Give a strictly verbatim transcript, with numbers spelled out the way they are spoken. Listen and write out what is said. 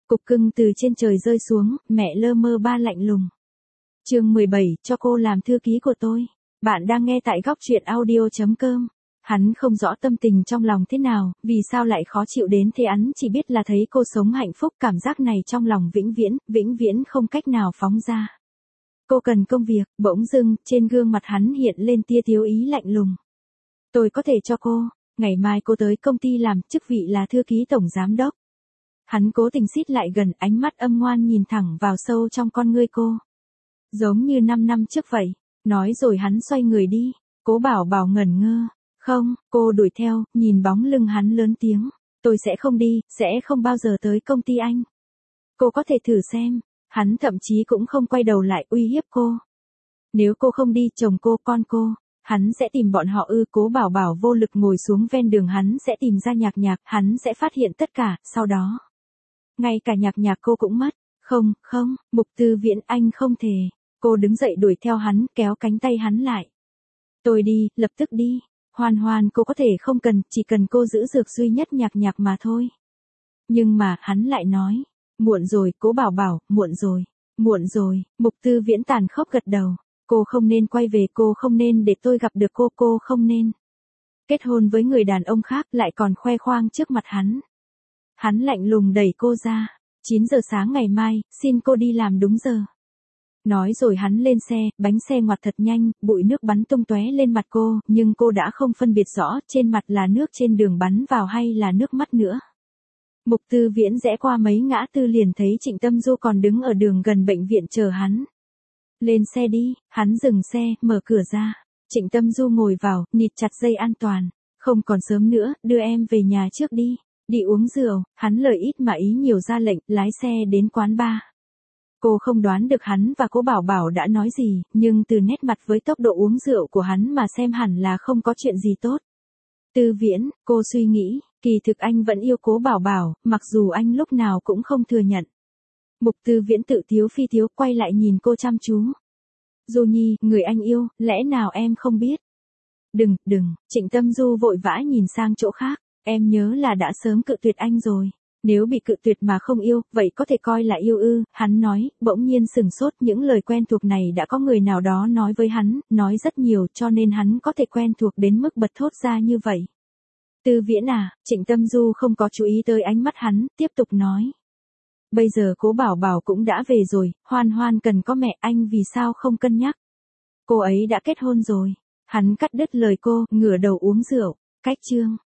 Cục cưng từ trên trời rơi xuống, mẹ lơ mơ ba lạnh lùng. Chương mười bảy, cho cô làm thư ký của tôi. Bạn đang nghe tại góc truyện audio chấm com. Hắn không rõ tâm tình trong lòng thế nào, vì sao lại khó chịu đến thế, hắn chỉ biết là thấy cô sống hạnh phúc, cảm giác này trong lòng vĩnh viễn, vĩnh viễn không cách nào phóng ra. Cô cần công việc, bỗng dưng, trên gương mặt hắn hiện lên tia thiếu ý lạnh lùng. Tôi có thể cho cô, ngày mai cô tới công ty làm, chức vị là thư ký tổng giám đốc. Hắn cố tình xít lại gần, ánh mắt âm ngoan nhìn thẳng vào sâu trong con ngươi cô. Giống như năm năm trước vậy. Nói rồi hắn xoay người đi. Cố Bảo Bảo ngẩn ngơ. Không, cô đuổi theo, nhìn bóng lưng hắn lớn tiếng. Tôi sẽ không đi, sẽ không bao giờ tới công ty anh. Cô có thể thử xem. Hắn thậm chí cũng không quay đầu lại uy hiếp cô. Nếu cô không đi, chồng cô, con cô, hắn sẽ tìm bọn họ ư. Cố Bảo Bảo vô lực ngồi xuống ven đường, hắn sẽ tìm ra Nhạc Nhạc, hắn sẽ phát hiện tất cả, sau đó. Ngay cả Nhạc Nhạc cô cũng mất. Không, không, Mục Tư Viễn, anh không thể. Cô đứng dậy đuổi theo hắn, kéo cánh tay hắn lại. Tôi đi, lập tức đi. Hoan Hoan cô có thể không cần, chỉ cần cô giữ dược duy nhất Nhạc Nhạc mà thôi. Nhưng mà, hắn lại nói. Muộn rồi, Cố Bảo Bảo, muộn rồi. Muộn rồi, Mục Tư Viễn tàn khốc gật đầu. Cô không nên quay về, cô không nên để tôi gặp được cô, cô không nên. Kết hôn với người đàn ông khác, lại còn khoe khoang trước mặt hắn. Hắn lạnh lùng đẩy cô ra. chín giờ sáng ngày mai, xin cô đi làm đúng giờ. Nói rồi hắn lên xe, bánh xe ngoặt thật nhanh, bụi nước bắn tung tóe lên mặt cô, nhưng cô đã không phân biệt rõ trên mặt là nước trên đường bắn vào hay là nước mắt nữa. Mục Tư Viễn rẽ qua mấy ngã tư liền thấy Trịnh Tâm Du còn đứng ở đường gần bệnh viện chờ hắn. Lên xe đi, hắn dừng xe, mở cửa ra. Trịnh Tâm Du ngồi vào, nịt chặt dây an toàn. Không còn sớm nữa, đưa em về nhà trước đi. Đi uống rượu, hắn lời ít mà ý nhiều ra lệnh, lái xe đến quán bar. Cô không đoán được hắn và Cố Bảo Bảo đã nói gì, nhưng từ nét mặt với tốc độ uống rượu của hắn mà xem hẳn là không có chuyện gì tốt. Tư Viễn, cô suy nghĩ, kỳ thực anh vẫn yêu Cố Bảo Bảo, mặc dù anh lúc nào cũng không thừa nhận. Mục Tư Viễn tự tiếu phi tiếu, quay lại nhìn cô chăm chú. Du Nhi, người anh yêu, lẽ nào em không biết? Đừng, đừng, Trịnh Tâm Du vội vã nhìn sang chỗ khác. Em nhớ là đã sớm cự tuyệt anh rồi. Nếu bị cự tuyệt mà không yêu, vậy có thể coi là yêu ư? Hắn nói, bỗng nhiên sừng sốt, những lời quen thuộc này đã có người nào đó nói với hắn, nói rất nhiều, cho nên hắn có thể quen thuộc đến mức bật thốt ra như vậy. Tư Viễn à, Trịnh Tâm Du không có chú ý tới ánh mắt hắn, tiếp tục nói. Bây giờ Cố Bảo Bảo cũng đã về rồi, Hoan Hoan cần có mẹ, anh vì sao không cân nhắc? Cô ấy đã kết hôn rồi. Hắn cắt đứt lời cô, ngửa đầu uống rượu. Cách chương.